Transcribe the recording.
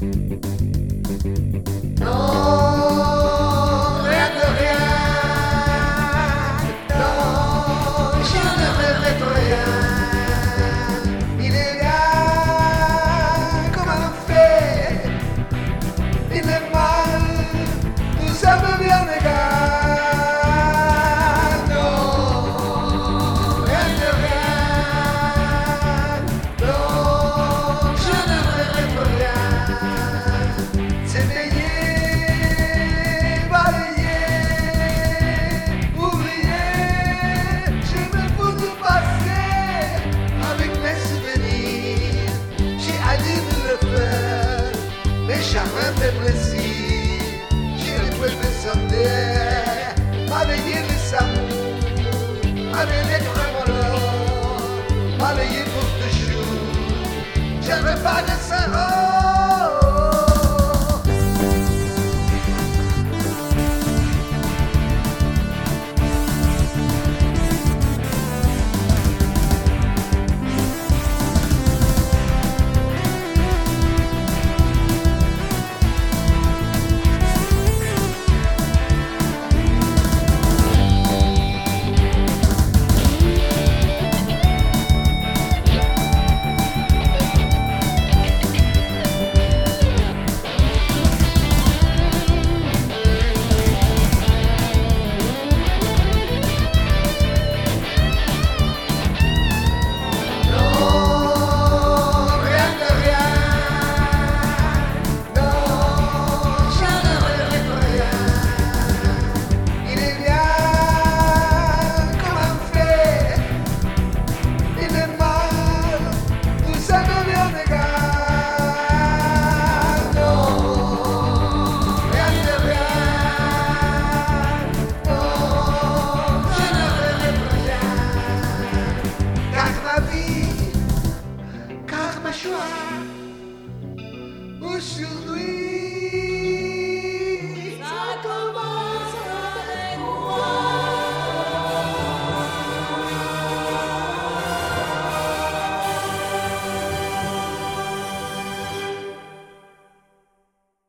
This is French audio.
Non, rien de rien. Non, je ne regrette rien. Il est là comme un fait. Il est mal, nous sommes bien égal. Non, rien de rien. Non, je ne regrette rien. C'est payé, balayé, oublié. Je me fous du passé avec mes souvenirs. J'ai allé le faire, mais jamais fait plaisir. J'ai le peu de santé, balayé les amours, avec les trémolos, balayé pour toujours. J'avais pas de